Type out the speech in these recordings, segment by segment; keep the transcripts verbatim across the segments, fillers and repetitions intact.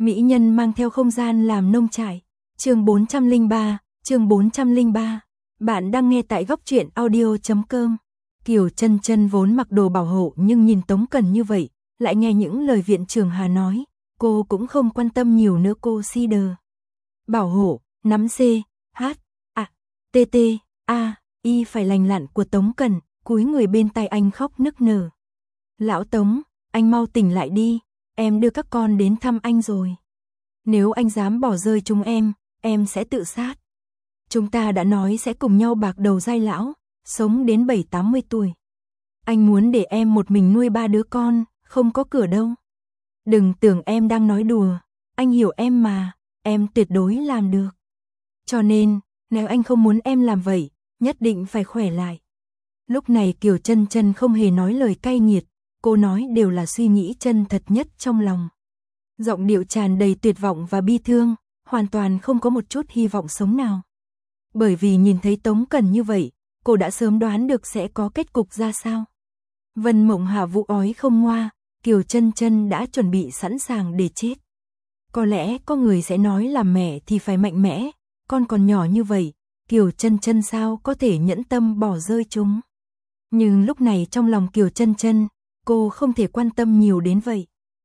Mỹ nhân mang theo không gian làm nông trại. Chương bốn trăm lẻ ba, chương bốn trăm lẻ ba. Bạn đang nghe tại góc truyện audio chấm com. Kiều Chân Chân vốn mặc đồ bảo hộ nhưng nhìn Tống Cần như vậy, lại nghe những lời viện trưởng Hà nói, cô cũng không quan tâm nhiều nữa. Cô si đờ. Bảo hộ, nắm C, H, A, T T, A, Y phải lành lặn của Tống Cần, cúi người bên tay anh khóc nức nở. Lão Tống, anh mau tỉnh lại đi, em đưa các con đến thăm anh rồi. Nếu anh dám bỏ rơi chúng em, em sẽ tự sát. Chúng ta đã nói sẽ cùng nhau bạc đầu giai lão, sống đến bảy tám mươi tuổi. Anh muốn để em một mình nuôi ba đứa con, không có cửa đâu. Đừng tưởng em đang nói đùa, anh hiểu em mà, em tuyệt đối làm được. Cho nên, nếu anh không muốn em làm vậy, nhất định phải khỏe lại. Lúc này Kiều Chân Chân không hề nói lời cay nghiệt, cô nói đều là suy nghĩ chân thật nhất trong lòng. Giọng điệu tràn đầy tuyệt vọng và bi thương, hoàn toàn không có một chút hy vọng sống nào. Bởi vì nhìn thấy Tống Cần như vậy, cô đã sớm đoán được sẽ có kết cục ra sao. Vân Mộng Hạ vụ ói không ngoa, Kiều Chân Chân đã chuẩn bị sẵn sàng để chết. Có lẽ có người sẽ nói làm mẹ thì phải mạnh mẽ, con còn nhỏ như vậy, Kiều Chân Chân sao có thể nhẫn tâm bỏ rơi chúng. Nhưng lúc này trong lòng Kiều Chân Chân, cô không thể quan tâm nhiều đến vậy.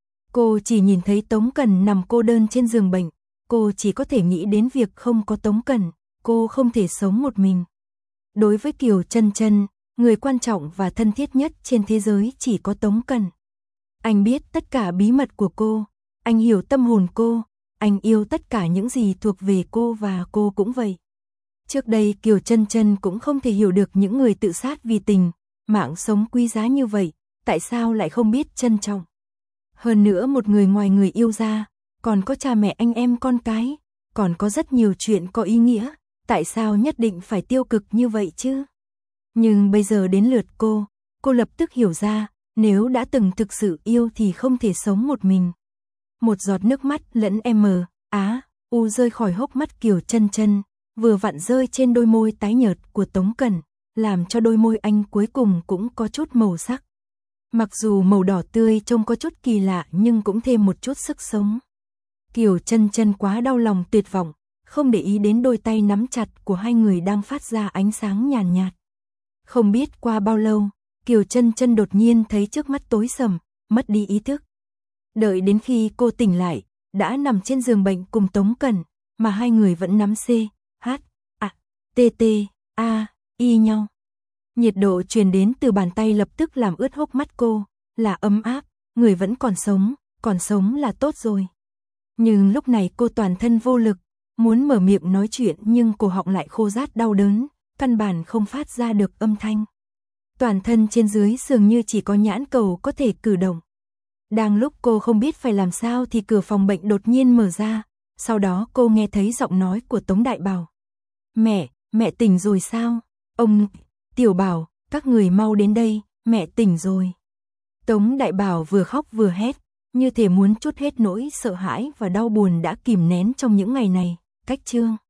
Cô chỉ nhìn thấy Tống Cần nằm cô đơn trên giường bệnh, cô chỉ có thể nghĩ đến việc không có Tống Cần, cô không thể sống một mình. Đối với Kiều Chân Chân, người quan trọng và thân thiết nhất trên thế giới chỉ có Tống Cần. Anh biết tất cả bí mật của cô, anh hiểu tâm hồn cô, anh yêu tất cả những gì thuộc về cô và cô cũng vậy. Trước đây Kiều Chân Chân cũng không thể hiểu được những người tự sát vì tình, mạng sống quý giá như vậy, tại sao lại không biết trân trọng. Hơn nữa một người ngoài người yêu ra, còn có cha mẹ anh em con cái, còn có rất nhiều chuyện có ý nghĩa, tại sao nhất định phải tiêu cực như vậy chứ? Nhưng bây giờ đến lượt cô, cô lập tức hiểu ra, nếu đã từng thực sự yêu thì không thể sống một mình. Một giọt nước mắt lẫn M, Á, U rơi khỏi hốc mắt Kiều Chân Chân, vừa vặn rơi trên đôi môi tái nhợt của Tống Cần, làm cho đôi môi anh cuối cùng cũng có chút màu sắc. Mặc dù màu đỏ tươi trông có chút kỳ lạ nhưng cũng thêm một chút sức sống. Kiều Chân Chân quá đau lòng tuyệt vọng, không để ý đến đôi tay nắm chặt của hai người đang phát ra ánh sáng nhàn nhạt, nhạt. Không biết qua bao lâu, Kiều Chân Chân đột nhiên thấy trước mắt tối sầm, mất đi ý thức. Đợi đến khi cô tỉnh lại, đã nằm trên giường bệnh cùng Tống Cần, mà hai người vẫn nắm C, H, A, T T, A, Y nhau. Nhiệt độ truyền đến từ bàn tay lập tức làm ướt hốc mắt cô, là ấm áp, người vẫn còn sống, còn sống là tốt rồi. Nhưng lúc này cô toàn thân vô lực, muốn mở miệng nói chuyện nhưng cổ họng lại khô rát đau đớn, căn bản không phát ra được âm thanh. Toàn thân trên dưới dường như chỉ có nhãn cầu có thể cử động. Đang lúc cô không biết phải làm sao thì cửa phòng bệnh đột nhiên mở ra, sau đó cô nghe thấy giọng nói của Tống Đại Bảo. Mẹ, mẹ tỉnh rồi sao? Ông, Tiểu Bảo, các người mau đến đây, mẹ tỉnh rồi. Tống Đại Bảo vừa khóc vừa hét, như thể muốn trút hết nỗi sợ hãi và đau buồn đã kìm nén trong những ngày này. Cách chương